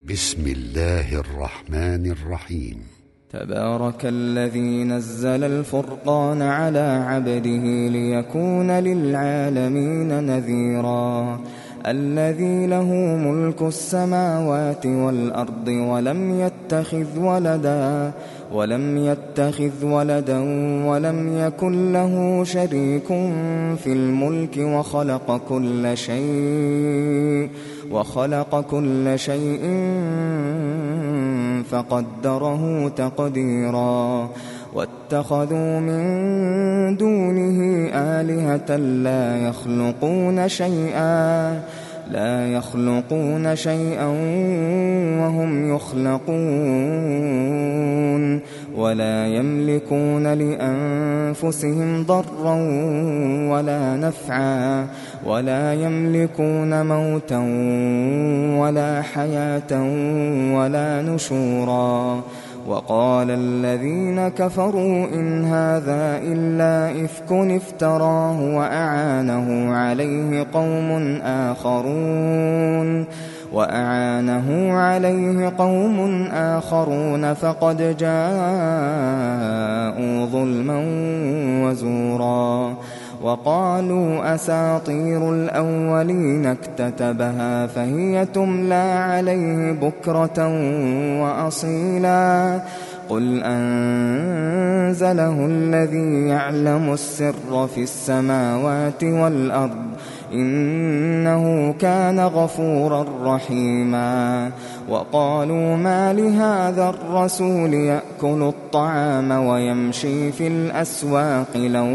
بسم الله الرحمن الرحيم. تبارك الذي نزل الفرقان على عبده ليكون للعالمين نذيرا الذي له ملك السماوات والأرض ولم يتخذ ولدا ولم يكن له شريك في الملك وخلق كل شيء فقدره تقديرا واتخذوا من دونه آلهة لا يخلقون شيئا وهم يخلقون ولا يملكون لأنفسهم ضرا ولا نفعا ولا يملكون موتا ولا حياة ولا نشورا وقال الذين كفروا إن هذا إلا إفك افتراه وأعانه عليه قوم آخرون فقد جاءوا ظلما وزورا وقالوا أساطير الأولين اكتتبها فهي تملى عليه بكرة وأصيلا قل أنزله الذي يعلم السر في السماوات والأرض إنه كان غفورا رحيما وقالوا ما لهذا الرسول يأكل الطعام ويمشي في الأسواق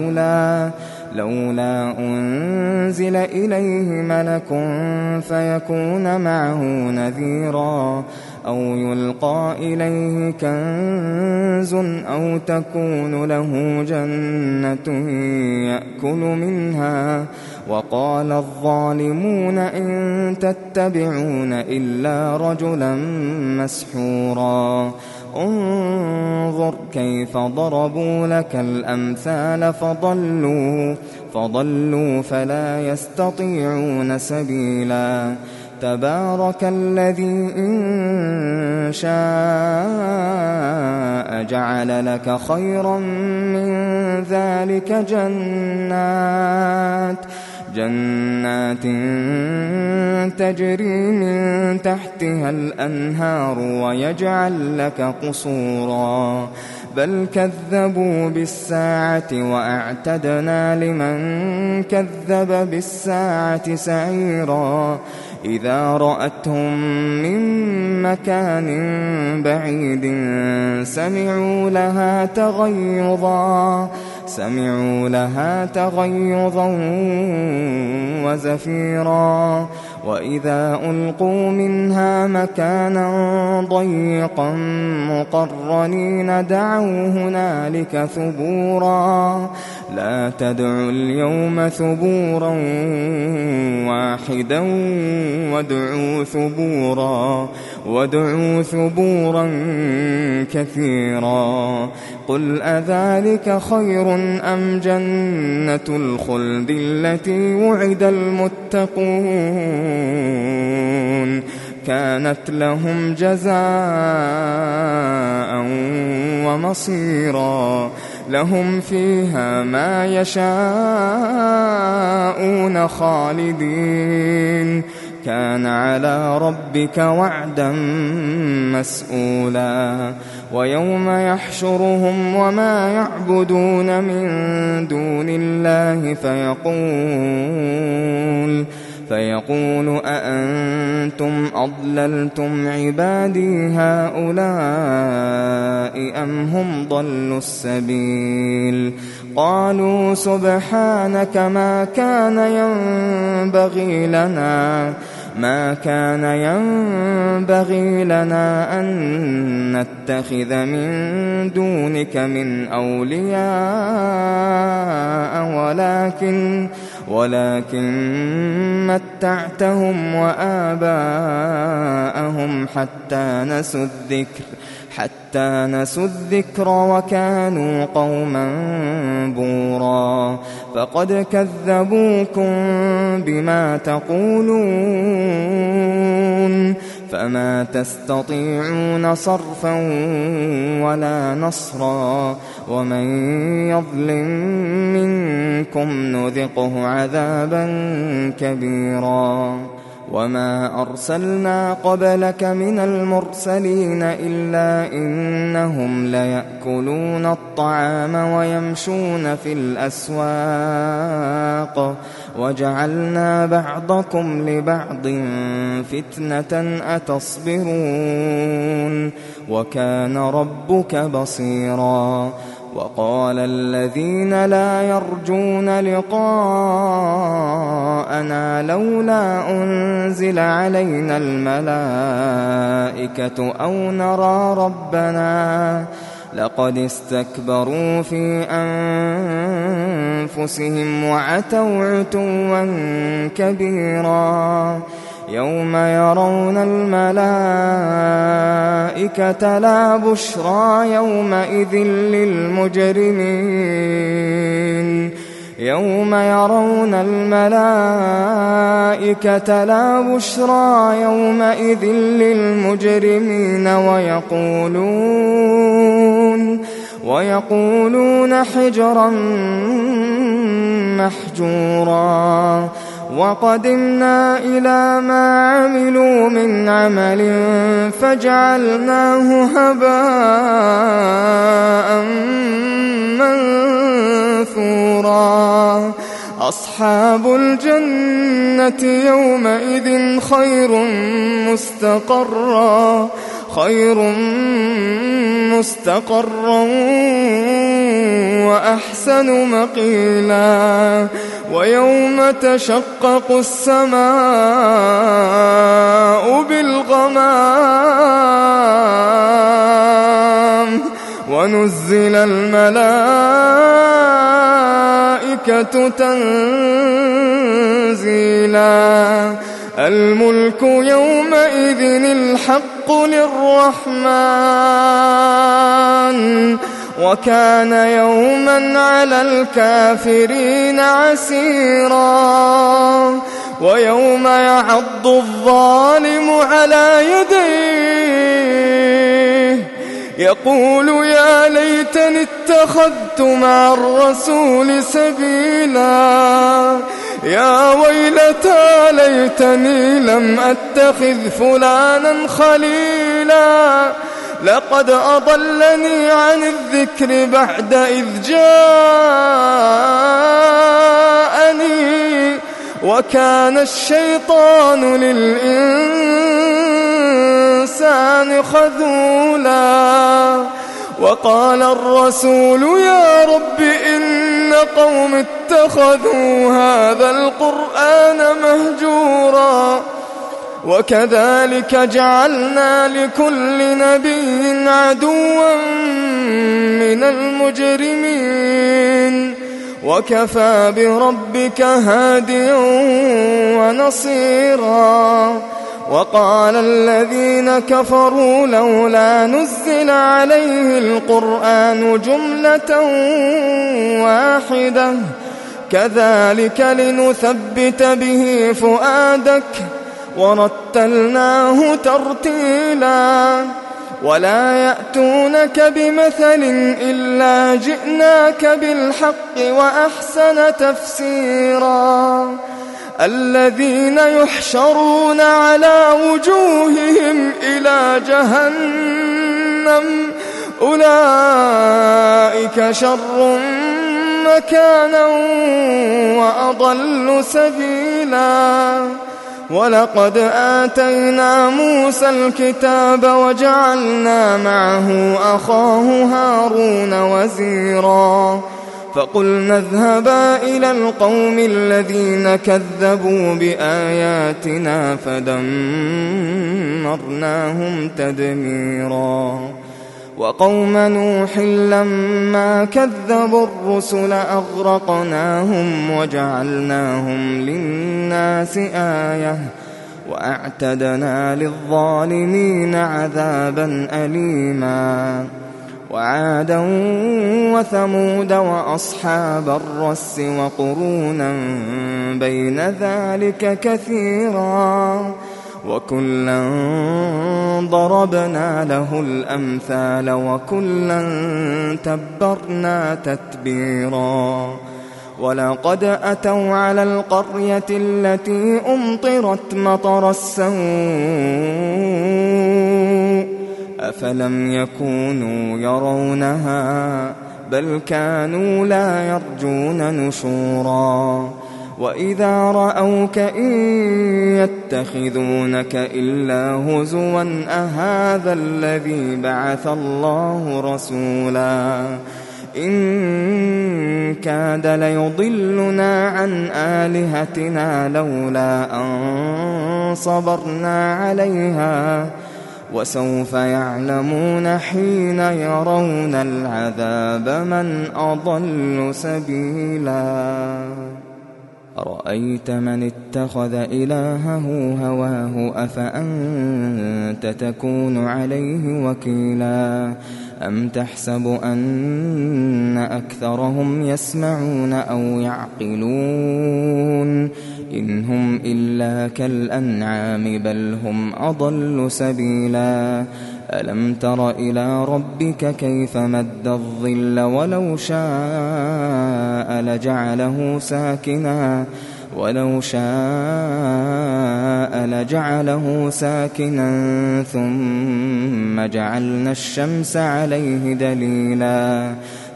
لولا أنزل إليه ملك فيكون معه نذيرا أو يلقى إليه كنز أو تكون له جنة يأكل منها وقال الظالمون إن تتبعون إلا رجلا مسحورا انظر كيف ضربوا لك الأمثال فضلوا فلا يستطيعون سبيلا تبارك الذي إن شاء جعل لك خيرا من ذلك جنات تجري من تحتها الأنهار ويجعل لك قصورا بل كذبوا بالساعة وأعتدنا لمن كذب بالساعة سعيرا إذا رأتهم من مكان بعيد سمعوا لها تغيظا وزفيرا وإذا ألقوا منها مكانا ضيقا مقرنين دعوا هنالك ثبورا لا تدعوا اليوم ثبورا واحدا وادعوا ثبورا كثيرا قل أذلك خير أم جنة الخلد التي وعد المتقون كانت لهم جزاء ومصيرا لهم فيها ما يشاءون خالدين كان على ربك وعدا مسئولا ويوم يحشرهم وما يعبدون من دون الله فيقول أأنتم أضللتم عبادي هؤلاء أم هم ضلوا السبيل قالوا سبحانك ما كان ينبغي لنا أن نتخذ من دونك من أولياء ولكن متعتهم وآباءهم حتى نسوا الذكر وكانوا قوما بورا فقد كذبوكم بما تقولون فما تستطيعون صرفا ولا نصرا ومن يظلم منكم نذقه عذابا كبيرا وما أرسلنا قبلك من المرسلين إلا إنهم ليأكلون الطعام ويمشون في الأسواق وجعلنا بعضكم لبعض فتنة أتصبرون وكان ربك بصيرا وقال الذين لا يرجون لقاءنا لولا أنزل علينا الملائكة أو نرى ربنا لقد استكبروا في أنفسهم وعتوا عتوا كبيرا يوم يرون الملائكة لا بشرى يومئذ للمجرمين يوم يرون الملائكة لا بشرى يومئذ للمجرمين ويقولون حجرا محجورا وقدمنا إلى ما عملوا من عمل فجعلناه هباء منثورا أصحاب الجنة يومئذ خير مستقرا وأحسن مقيلا ويوم تشقق السماء بالغمام ونزل الملائكة تنزيلا الملك يومئذ الحق للرحمن وكان يوما على الكافرين عسيرا ويوم يعض الظالم على يديه يقول يا ليتني اتخذت مع الرسول سبيلا يا ويلتى ليتني لم أتخذ فلانا خليلا لقد أضلني عن الذكر بعد إذ جاءني وكان الشيطان للإنسان خذولا وقال الرسول يا رب إن قوم اتخذوا هذا القرآن مهجورا وكذلك جعلنا لكل نبي عدوا من المجرمين وكفى بربك هاديا ونصيرا وقال الذين كفروا لولا نزل عليه القرآن جملة واحدة كذلك لنثبت به فؤادك ورتلناه ترتيلا ولا يأتونك بمثل إلا جئناك بالحق وأحسن تفسيرا الذين يحشرون على وجوههم إلى جهنم أولئك شر مكانا وأضل سبيلا ولقد آتينا موسى الكتاب وجعلنا معه أخاه هارون وزيرا فقلنا اذهبا إلى القوم الذين كذبوا بآياتنا فدمرناهم تدميرا وقوم نوح لما كذبوا الرسل أغرقناهم وجعلناهم للناس آية وأعتدنا للظالمين عذابا أليما وعادا وثمود وأصحاب الرس وقرونا بين ذلك كثيرا وكلا ضربنا له الأمثال وكلا تبرنا تتبيرا ولقد أتوا على القرية التي أمطرت مطر السوء أفلم يكونوا يرونها بل كانوا لا يرجون نشورا وإذا رأوك إن يتخذونك إلا هزوا أهذا الذي بعث الله رسولا إن كاد ليضلنا عن آلهتنا لولا أن صبرنا عليها وسوف يعلمون حين يرون العذاب من أضل سبيلا أرأيت من اتخذ إلهه هواه أفأنت تكون عليه وكيلا أم تحسب أن أكثرهم يسمعون أو يعقلون إن هم إلا كالأنعام بل هم أضل سبيلا ألم تر إلى ربك كيف مد الظل ولو شاء لجعله ساكنا ثم جعلنا الشمس عليه دليلا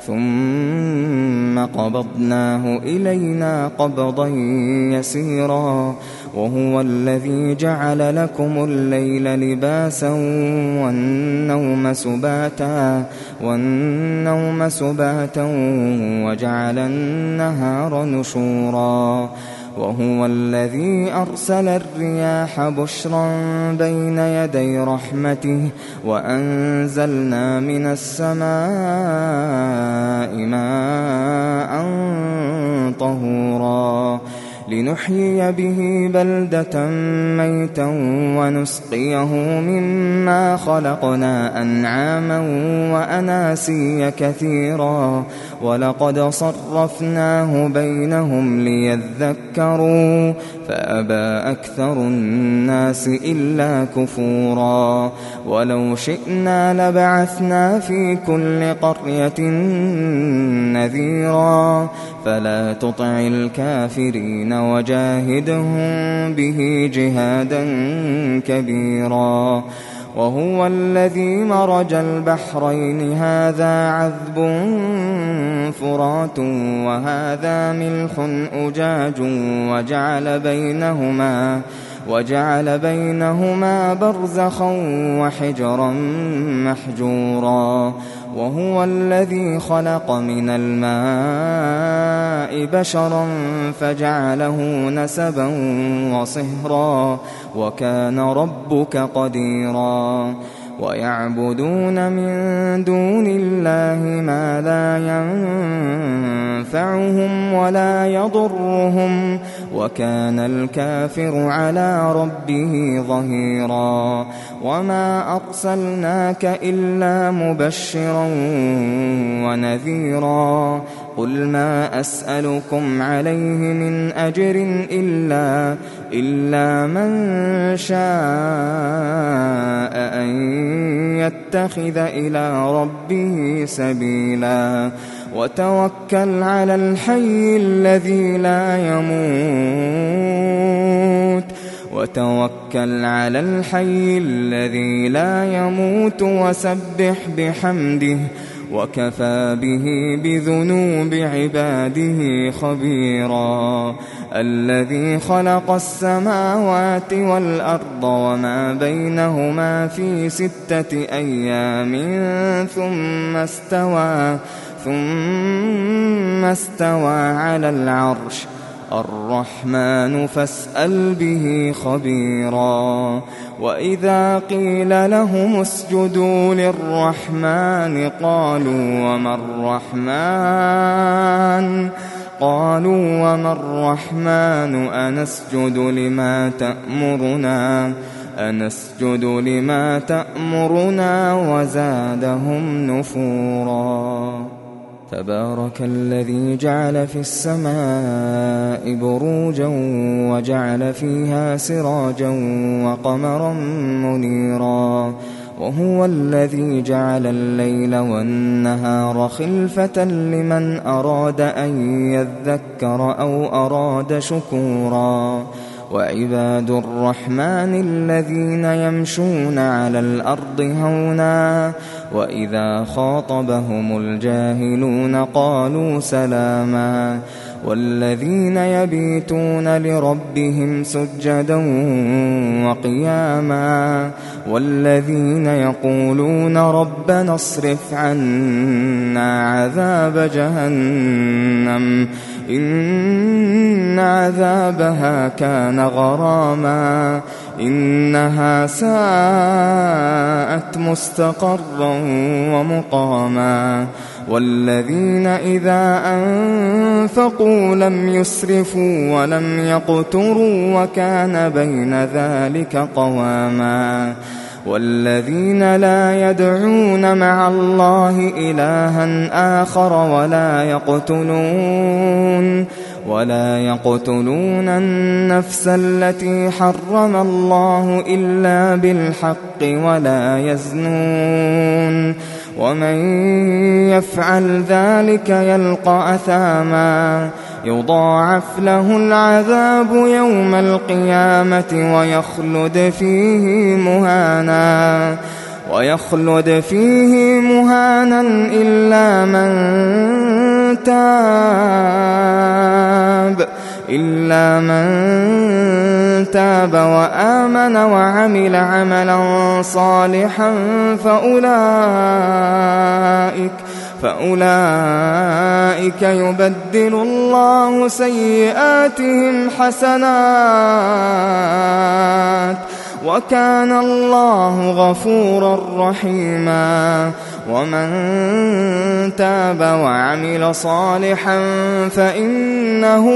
ثم قبضناه إلينا قبضا يسيرا وهو الذي جعل لكم الليل لباسا والنوم سباتا وجعل النهار نشورا وهو الذي أرسل الرياح بشرا بين يدي رحمته وأنزلنا من السماء ماء طهورا لنحيي به بلدة ميتا ونسقيه مما خلقنا أنعاما وأناسيا كثيرا ولقد صرفناه بينهم ليذكروا فأبى أكثر الناس إلا كفورا ولو شئنا لبعثنا في كل قرية نذيرا فلا تطع الكافرين وجاهدهم به جهادا كبيرا وهو الذي مرج البحرين هذا عذب فرات وهذا ملح أجاج وجعل بينهما برزخا وحجرا محجورا وهو الذي خلق من الماء بشرا فجعله نسبا وصهرا وكان ربك قديرا ويعبدون من دون الله ما لا ينفعهم ولا يضرهم وكان الكافر على ربه ظهيرا وما أرسلناك إلا مبشرا ونذيرا قل ما أسألكم عليه من أجر إلا من شاء أن يتخذ إلى ربه سبيلا وتوكل على الحي الذي لا يموت وسبح بحمده وكفى به بذنوب عباده خبيرا الذي خلق السماوات والأرض وما بينهما في 6 أيام ثم استوى على العرش الرحمن فاسأل به خبيرا وإذا قيل لهم اسجدوا للرحمن قالوا وما الرحمن أنسجد لما تأمرنا وزادهم نفورا. تبارك الذي جعل في السماء بروجا وجعل فيها سراجا وقمرا منيرا وهو الذي جعل الليل والنهار خلفة لمن أراد أن يذكر أو أراد شكورا وعباد الرحمن الذين يمشون على الأرض هونا وإذا خاطبهم الجاهلون قالوا سلاما والذين يبيتون لربهم سجدا وقياما والذين يقولون ربنا اصرف عنا عذاب جهنم إن عذابها كان غراما إنها ساءت مستقرا ومقاما والذين إذا أنفقوا لم يسرفوا ولم يقتروا وكان بين ذلك قواما والذين لا يدعون مع الله إلها آخر ولا يقتلون النفس التي حرم الله إلا بالحق ولا يزنون ومن يفعل ذلك يلقى أثاما يضاعف له العذاب يوم القيامة ويخلد فيه مهانا إلا من تاب وآمن وعمل عملا صالحا فأولئك يبدل الله سيئاتهم حسنات وكان الله غفورا رحيما ومن تاب وعمل صالحا فإنه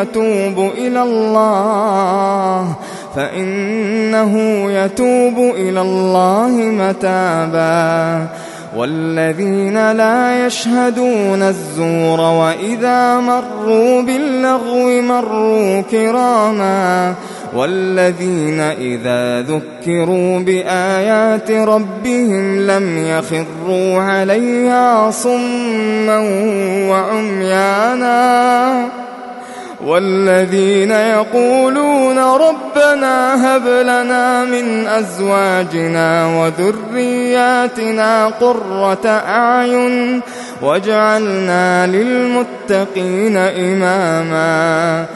يتوب إلى الله متابا والذين لا يشهدون الزور وإذا مروا باللغو مروا كراما والذين إذا ذكروا بآيات ربهم لم يخروا عليها صما وعميانا والذين يقولون ربنا هب لنا من أزواجنا وذرياتنا قرة أعين واجعلنا للمتقين إماما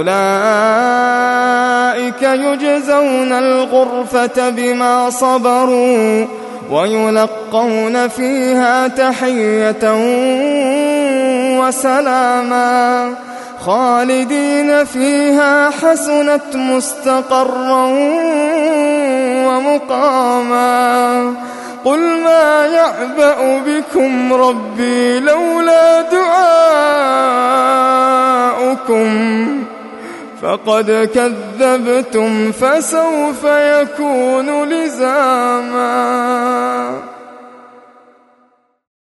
أولئك يجزون الغرفة بما صبروا ويلقون فيها تحية وسلاما خالدين فيها حسنت مستقرا ومقاما قل ما يعبأ بكم ربي لولا دعاؤكم فقد كذبتم فسوف يكون لزاما.